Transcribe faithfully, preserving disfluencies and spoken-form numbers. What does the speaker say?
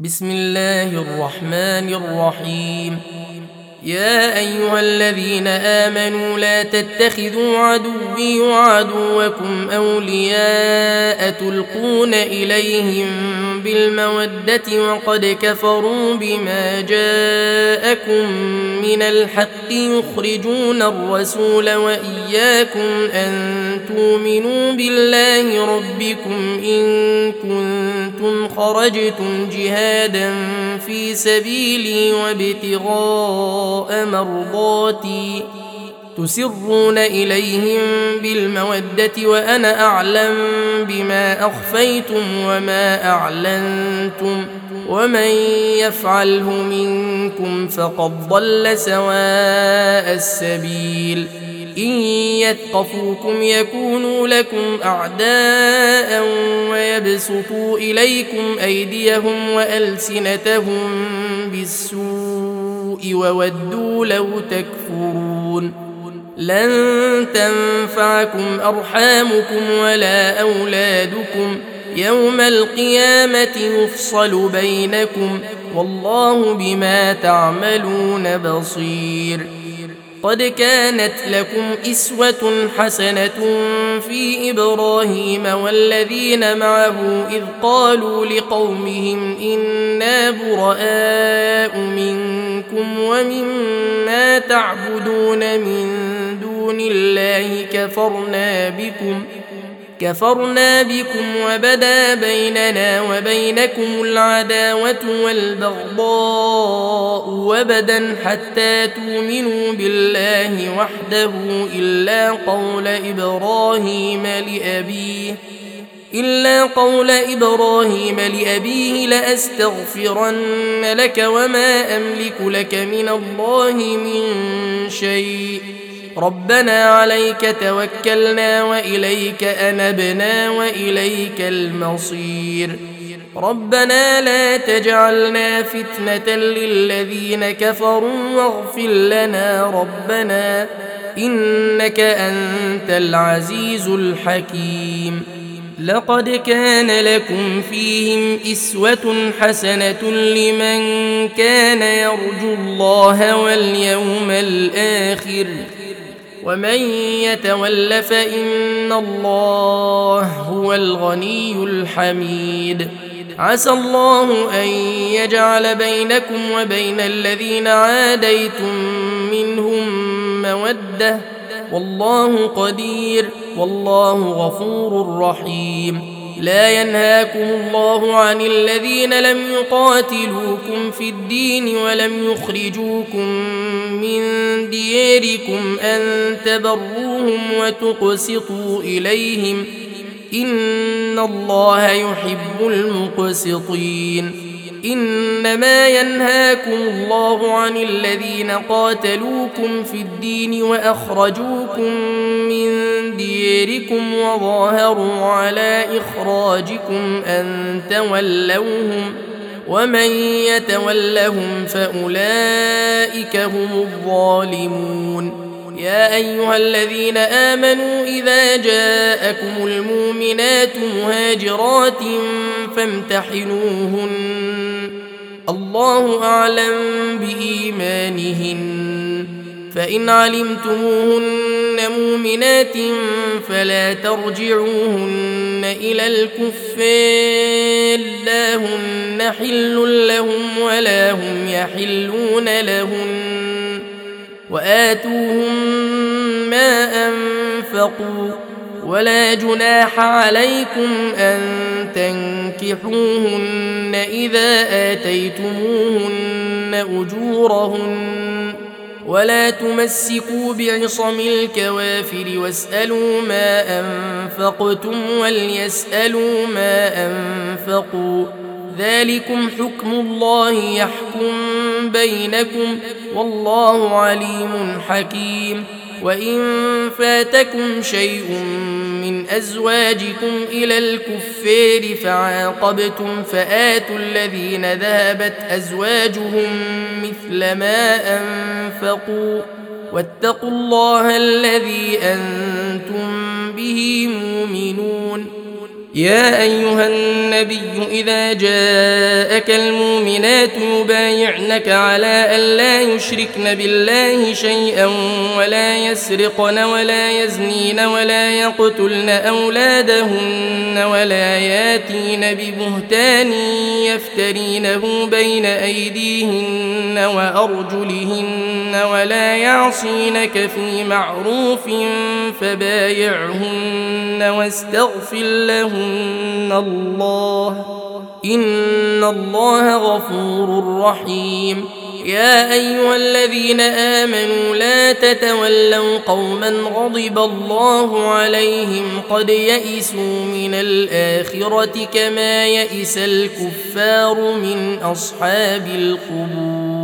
بسم الله الرحمن الرحيم. يا أيها الذين آمنوا لا تتخذوا عدوي وعدوكم أولياء تلقون إليهم بالمودة وقد كفروا بما جاءكم من الحق يخرجون الرسول وإياكم أن تؤمنوا بالله ربكم إن كنتم خرجتم جهادا في سبيلي وابتغاء مرضاتي تسرون إليهم بالمودة وأنا أعلم بما أخفيتم وما أعلنتم ومن يفعله منكم فقد ضل سواء السبيل. إن يثقفوكم يكونوا لكم أعداء ويبسطوا إليكم أيديهم وألسنتهم بالسوء وودوا لو تكفرون. لن تنفعكم أرحامكم ولا أولادكم يوم القيامة يفصل بينكم والله بما تعملون بصير. قد كانت لكم إسوة حسنة في إبراهيم والذين معه إذ قالوا لقومهم إنا براء منكم ومما تعبدون من دون الله كفرنا بكم كفرنا بكم وبدا بيننا وبينكم العداوة والبغضاء وبدا حتى تؤمنوا بالله وحده إلا قول إبراهيم لأبيه إلا قول إبراهيم لأبيه لأستغفرن لك وما أملك لك من الله من شيء ربنا عليك توكلنا وإليك أنبنا وإليك المصير. ربنا لا تجعلنا فتنة للذين كفروا واغفر لنا ربنا إنك أنت العزيز الحكيم. لقد كان لكم فيهم إسوة حسنة لمن كان يرجو الله واليوم الآخر ومن يتول فإن الله هو الغني الحميد. عسى الله أن يجعل بينكم وبين الذين عاديتم منهم مودة والله قدير والله غفور رحيم. لا ينهاكم الله عن الذين لم يقاتلوكم في الدين ولم يخرجوكم من دياركم أن تبروهم وتقسطوا إليهم إن الله يحب المقسطين. إنما ينهاكم الله عن الذين قاتلوكم في الدين وأخرجوكم من دياركم وظاهروا على إخراجكم أن تولوهم ومن يتولهم فأولئك هم الظالمون. يا أيها الذين آمنوا إذا جاءكم المؤمنات مهاجرات فامتحنوهن الله أعلم بإيمانهن فإن علمتموهن مؤمنات فلا ترجعوهن إلى الكفار لا هن حل لهم ولا هم يحلون لهن وآتوهم ما أنفقوا ولا جناح عليكم أن تنكحوهن إذا آتيتموهن أجورهن ولا تمسكوا بعصم الكوافر واسألوا ما أنفقتم وليسألوا ما أنفقوا ذلكم حكم الله يحكم بينكم والله عليم حكيم. وإن فاتكم شيء من أزواجكم إلى الكفار فعاقبتم فآتوا الذين ذهبت أزواجهم مثل ما أنفقوا واتقوا الله الذي أنتم به مؤمنون. يا أيها النبي إذا جاءك المؤمنات يبايعنك على ألا يشركن بالله شيئا ولا يسرقن ولا يزنين ولا يقتلن أولادهن ولا ياتين ببهتان يفترينه بين أيديهن وأرجلهن ولا يعصينك في معروف فبايعهن واستغفر لهن الله إن الله غفور رحيم. يا أيها الذين آمنوا لا تتولوا قوما غضب الله عليهم قد يئسوا من الآخرة كما يئس الكفار من أصحاب القبور.